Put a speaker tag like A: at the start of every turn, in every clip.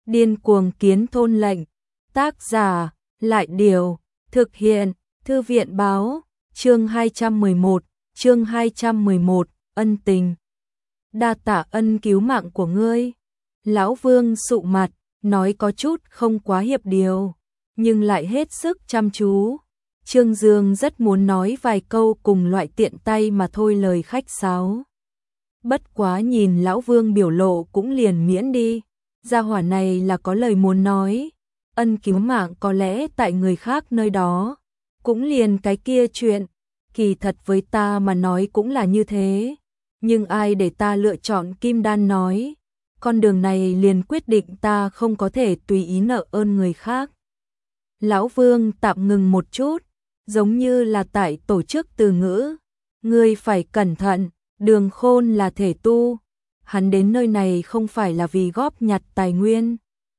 A: Điên cuồng kiến thôn lệnh. Tác giả, Lại Điều, thực hiện, Thư viện báo, chương 211, ân tình. Đa tạ ân cứu mạng của ngươi. Lão Vương sụ mặt, nói có chút không quá hiệp điều, nhưng lại hết sức chăm chú. Trương Dương rất muốn nói vài câu cùng loại tiện tay mà thôi lời khách sáo. Bất quá nhìn Lão Vương biểu lộ cũng liền miễn đi. Gia hỏa này là có lời muốn nói. Ân cứu mạng có lẽ tại người khác nơi đó. Cũng liền cái kia chuyện. Kỳ thật với ta mà nói cũng là như thế. Nhưng ai để ta lựa chọn Kim Đan nói. Con đường này liền quyết định ta không có thể tùy ý nợ ơn người khác. Lão Vương tạm ngừng một chút. Giống như là tại tổ chức từ ngữ. Ngươi phải cẩn thận, Đường Khôn là thể tu. Hắn đến nơi này không phải là vì góp nhặt tài nguyên.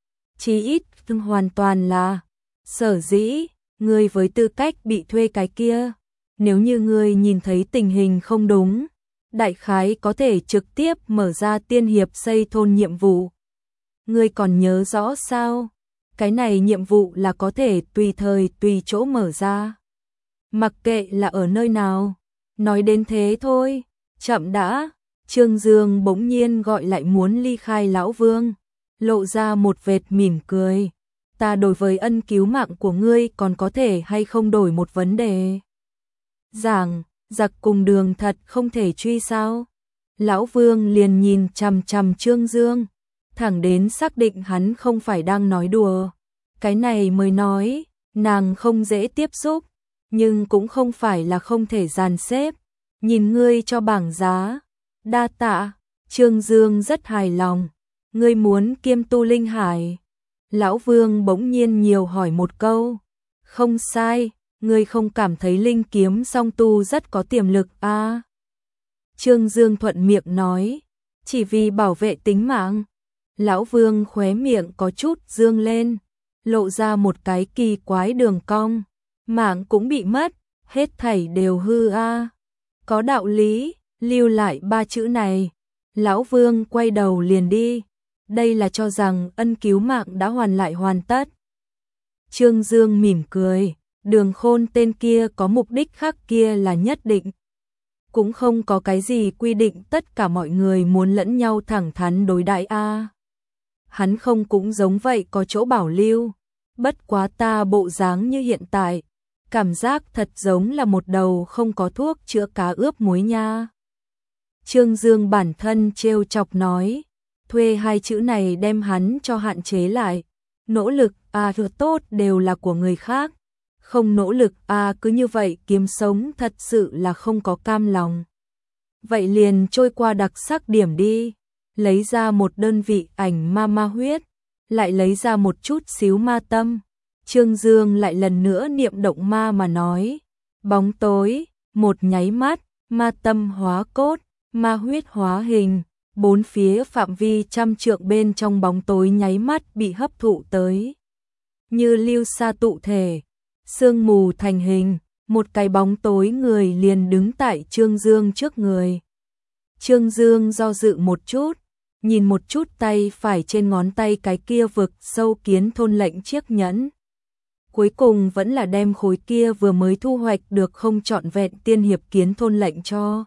A: Chí ít hoàn toàn là sở dĩ, ngươi với tư cách bị thuê cái kia. Nếu như ngươi nhìn thấy tình hình không đúng, đại khái có thể trực tiếp mở ra tiên hiệp xây thôn nhiệm vụ. Ngươi còn nhớ rõ sao? Cái này nhiệm vụ là có thể tùy thời tùy chỗ mở ra. Mặc kệ là ở nơi nào. Nói đến thế thôi, chậm đã. Trương Dương bỗng nhiên gọi lại muốn ly khai Lão Vương, lộ ra một vệt mỉm cười. Ta đối với ân cứu mạng của ngươi còn có thể hay không đổi một vấn đề. Giảng, giặc cùng đường thật không thể truy sao? Lão Vương liền nhìn chằm chằm Trương Dương, thẳng đến xác định hắn không phải đang nói đùa. Cái này mới nói, nàng không dễ tiếp xúc, nhưng cũng không phải là không thể dàn xếp. Nhìn ngươi cho bảng giá. Đa tạ. Trương Dương rất hài lòng. Ngươi muốn kiêm tu linh hải? Lão Vương bỗng nhiên nhiều hỏi một câu. Không sai, ngươi không cảm thấy linh kiếm song tu rất có tiềm lực à? Trương Dương thuận miệng nói. Chỉ vì bảo vệ tính mạng. Lão Vương khóe miệng có chút dương lên, lộ ra một cái kỳ quái đường cong. Mạng cũng bị mất, hết thảy đều hư a. Có đạo lý, lưu lại ba chữ này. Lão Vương quay đầu liền đi. Đây là cho rằng ân cứu mạng đã hoàn tất. Trương Dương mỉm cười. Đường Khôn tên kia có mục đích khác kia là nhất định. Cũng không có cái gì quy định tất cả mọi người muốn lẫn nhau thẳng thắn đối đãi a. Hắn không cũng giống vậy có chỗ bảo lưu. Bất quá ta bộ dáng như hiện tại, cảm giác thật giống là một đầu không có thuốc chữa cá ướp muối nha. Trương Dương bản thân trêu chọc nói, thuê hai chữ này đem hắn cho hạn chế lại. Nỗ lực tốt đều là của người khác, không nỗ lực cứ như vậy kiếm sống thật sự là không có cam lòng. Vậy liền trôi qua đặc sắc điểm đi, lấy ra một đơn vị ảnh ma huyết, lại lấy ra một chút xíu ma tâm. Trương Dương lại lần nữa niệm động ma mà nói, bóng tối, một nháy mắt, ma tâm hóa cốt, ma huyết hóa hình, bốn phía phạm vi trăm trượng bên trong bóng tối nháy mắt bị hấp thụ tới. Như lưu sa tụ thể, sương mù thành hình, một cái bóng tối người liền đứng tại Trương Dương trước người. Trương Dương do dự một chút, nhìn một chút tay phải trên ngón tay cái kia vực sâu kiến thôn lệnh chiếc nhẫn. Cuối cùng vẫn là đem khối kia vừa mới thu hoạch được không trọn vẹn tiên hiệp kiến thôn lệnh cho.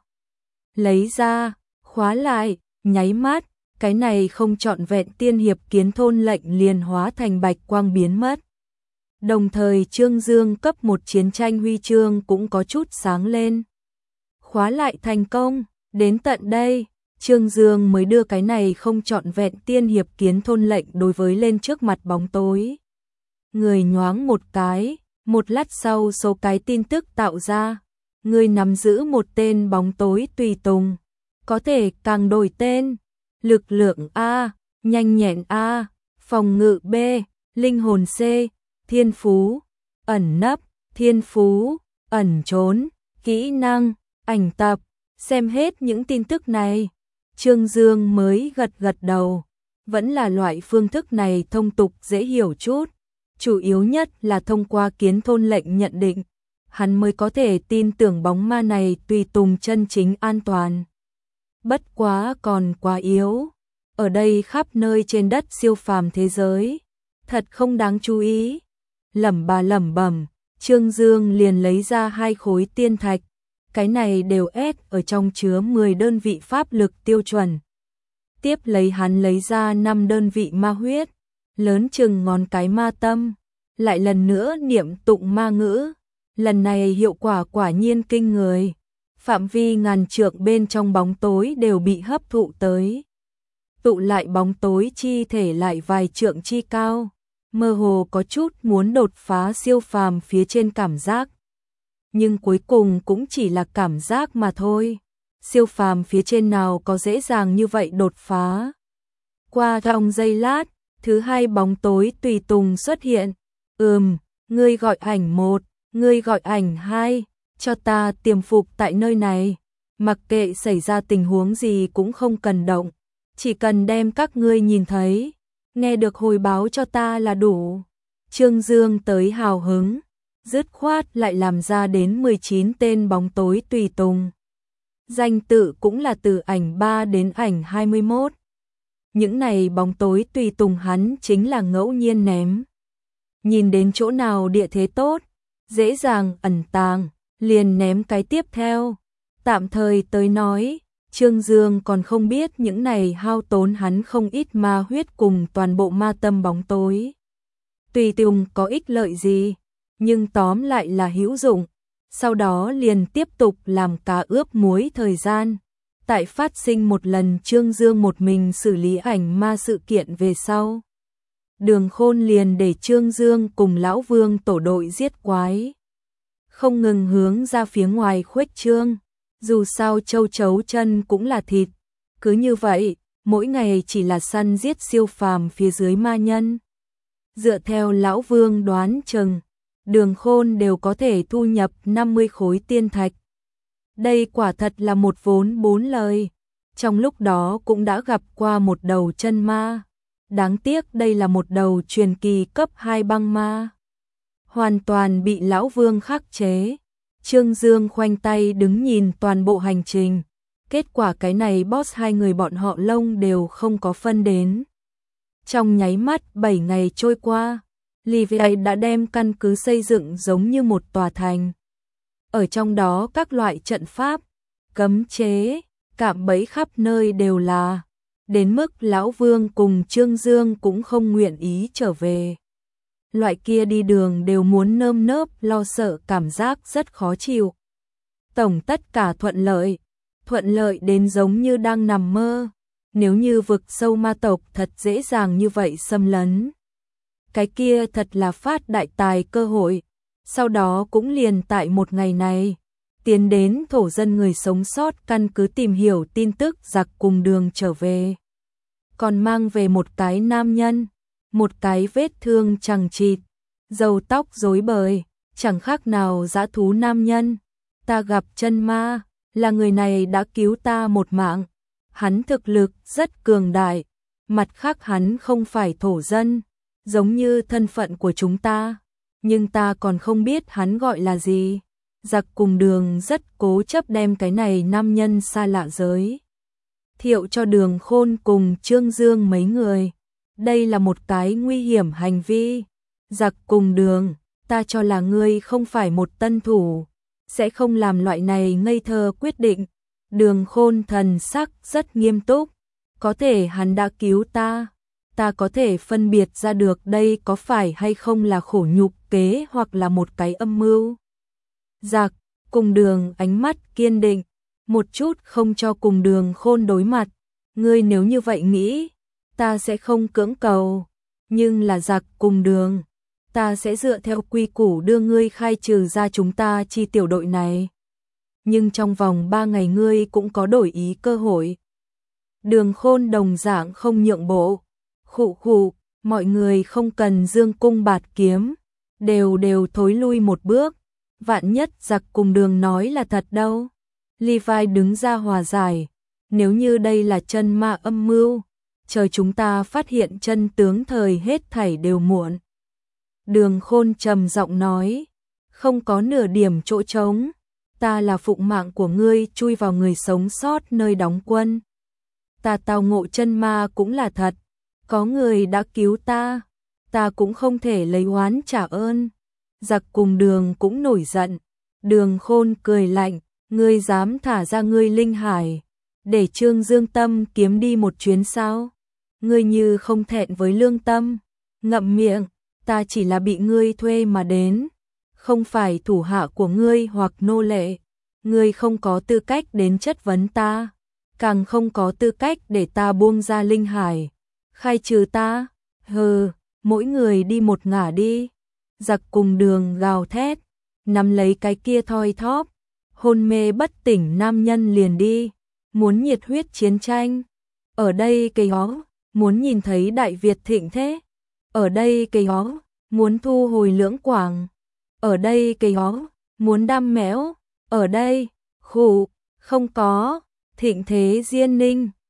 A: Lấy ra, khóa lại, nháy mắt, cái này không trọn vẹn tiên hiệp kiến thôn lệnh liền hóa thành bạch quang biến mất. Đồng thời Trương Dương cấp một chiến tranh huy chương cũng có chút sáng lên. Khóa lại thành công, đến tận đây, Trương Dương mới đưa cái này không trọn vẹn tiên hiệp kiến thôn lệnh đối với lên trước mặt bóng tối. Người nhoáng một cái, một lát sau số cái tin tức tạo ra. Người nắm giữ một tên bóng tối tùy tùng. Có thể càng đổi tên. Lực lượng A, nhanh nhẹn A, phòng ngự B, linh hồn C, thiên phú, ẩn nấp, thiên phú, ẩn trốn, kỹ năng, ảnh tập. Xem hết những tin tức này, Trương Dương mới gật đầu. Vẫn là loại phương thức này thông tục dễ hiểu chút. Chủ yếu nhất là thông qua kiến thôn lệnh nhận định, hắn mới có thể tin tưởng bóng ma này tùy tùng chân chính an toàn. Bất quá còn quá yếu. ở đây khắp nơi trên đất siêu phàm thế giới, thật không đáng chú ý. Lẩm bẩm, Trương Dương liền lấy ra 2 khối tiên thạch, cái này đều ép ở trong chứa 10 đơn vị pháp lực tiêu chuẩn. Tiếp lấy hắn lấy ra 5 đơn vị ma huyết, lớn chừng ngón cái ma tâm, lại lần nữa niệm tụng ma ngữ. Lần này hiệu quả quả nhiên kinh người, phạm vi ngàn trượng bên trong bóng tối đều bị hấp thụ tới. Tụ lại bóng tối chi thể lại vài trượng chi cao, mơ hồ có chút muốn đột phá siêu phàm phía trên cảm giác. Nhưng cuối cùng cũng chỉ là cảm giác mà thôi, siêu phàm phía trên nào có dễ dàng như vậy đột phá. Qua trong giây lát, thứ 2 bóng tối tùy tùng xuất hiện. Ngươi gọi ảnh 1, ngươi gọi ảnh 2, cho ta tiềm phục tại nơi này, mặc kệ xảy ra tình huống gì cũng không cần động, chỉ cần đem các ngươi nhìn thấy, nghe được hồi báo cho ta là đủ. Trương Dương tới hào hứng, dứt khoát lại làm ra đến 19 tên bóng tối tùy tùng. Danh tự cũng là từ ảnh 3 đến ảnh 21. Những này bóng tối tùy tùng hắn chính là ngẫu nhiên ném. Nhìn đến chỗ nào địa thế tốt, dễ dàng ẩn tàng, liền ném cái tiếp theo. Tạm thời tới nói, Trương Dương còn không biết những này hao tốn hắn không ít ma huyết cùng toàn bộ ma tâm bóng tối. Tùy tùng có ích lợi gì, nhưng tóm lại là hữu dụng. Sau đó liền tiếp tục làm cá ướp muối thời gian. Tại phát sinh một lần Trương Dương một mình xử lý ảnh ma sự kiện về sau, Đường Khôn liền để Trương Dương cùng Lão Vương tổ đội giết quái, không ngừng hướng ra phía ngoài khuếch trương. Dù sao châu chấu chân cũng là thịt, cứ như vậy, mỗi ngày chỉ là săn giết siêu phàm phía dưới ma nhân. Dựa theo Lão Vương đoán chừng, Đường Khôn đều có thể thu nhập 50 khối tiên thạch. Đây quả thật là một vốn 4 lời. Trong lúc đó cũng đã gặp qua một đầu chân ma. Đáng tiếc đây là một đầu truyền kỳ cấp 2 băng ma, hoàn toàn bị Lão Vương khắc chế. Trương Dương khoanh tay đứng nhìn toàn bộ hành trình. Kết quả cái này boss 2 người bọn họ lông đều không có phân đến. Trong nháy mắt 7 ngày trôi qua, Livia đã đem căn cứ xây dựng giống như một tòa thành. Ở trong đó các loại trận pháp, cấm chế, cạm bẫy khắp nơi đều là. Đến mức Lão Vương cùng Trương Dương cũng không nguyện ý trở về. Loại kia đi đường đều muốn nơm nớp lo sợ cảm giác rất khó chịu. Tổng tất cả thuận lợi đến giống như đang nằm mơ. Nếu như vực sâu ma tộc thật dễ dàng như vậy xâm lấn, cái kia thật là phát đại tài cơ hội. Sau đó cũng liền tại một ngày này, tiến đến thổ dân người sống sót căn cứ tìm hiểu tin tức giặc cùng đường trở về. Còn mang về một cái nam nhân, một cái vết thương chằng chịt, râu tóc rối bời, chẳng khác nào dã thú nam nhân. Ta gặp chân ma, là người này đã cứu ta một mạng. Hắn thực lực rất cường đại, mặt khác hắn không phải thổ dân, giống như thân phận của chúng ta, nhưng ta còn không biết hắn gọi là gì. Giặc cùng đường rất cố chấp đem cái này nam nhân xa lạ giới thiệu cho Đường Khôn cùng Trương Dương mấy người. Đây là một cái nguy hiểm hành vi. Giặc cùng đường, ta cho là ngươi không phải một tân thủ, sẽ không làm loại này ngây thơ quyết định. Đường Khôn thần sắc rất nghiêm túc, có thể hắn đã cứu ta, ta có thể phân biệt ra được đây có phải hay không là khổ nhục kế hoặc là một cái âm mưu. Giặc cùng đường ánh mắt kiên định, một chút không cho cùng Đường Khôn đối mặt. Ngươi nếu như vậy nghĩ, ta sẽ không cưỡng cầu, nhưng là giặc cùng đường, ta sẽ dựa theo quy củ đưa ngươi khai trừ ra chúng ta chi tiểu đội này. Nhưng trong vòng 3 ngày ngươi cũng có đổi ý cơ hội. Đường Khôn đồng dạng không nhượng bộ. Khụ khụ, mọi người không cần dương cung bạt kiếm, đều thối lui một bước. Vạn nhất giặc cùng đường nói là thật đâu. Levi đứng ra hòa giải. Nếu như đây là chân ma âm mưu, chờ chúng ta phát hiện chân tướng thời hết thảy đều muộn. Đường Khôn trầm giọng nói, không có nửa điểm chỗ trống. Ta là phụng mạng của ngươi chui vào người sống sót nơi đóng quân. ta tao ngộ chân ma cũng là thật, có người đã cứu ta cũng không thể lấy oán trả ơn. Giặc cùng Đường cũng nổi giận, Đường Khôn cười lạnh, ngươi dám thả ra ngươi linh hải, để Trương Dương Tâm kiếm đi một chuyến sao? Ngươi như không thẹn với lương tâm, ngậm miệng, ta chỉ là bị ngươi thuê mà đến, không phải thủ hạ của ngươi hoặc nô lệ, ngươi không có tư cách đến chất vấn ta, càng không có tư cách để ta buông ra linh hải, khai trừ ta, hừ, mỗi người đi một ngả đi. Giặc cùng Đường gào thét, nắm lấy cái kia thoi thóp, hôn mê bất tỉnh nam nhân liền đi, muốn nhiệt huyết chiến tranh. Ở đây cây ó, muốn nhìn thấy Đại Việt thịnh thế. Ở đây cây ó, muốn thu hồi Lưỡng Quảng. Ở đây cây ó, muốn đam mẽo. Ở đây, khụ, không có, thịnh thế Diên Ninh.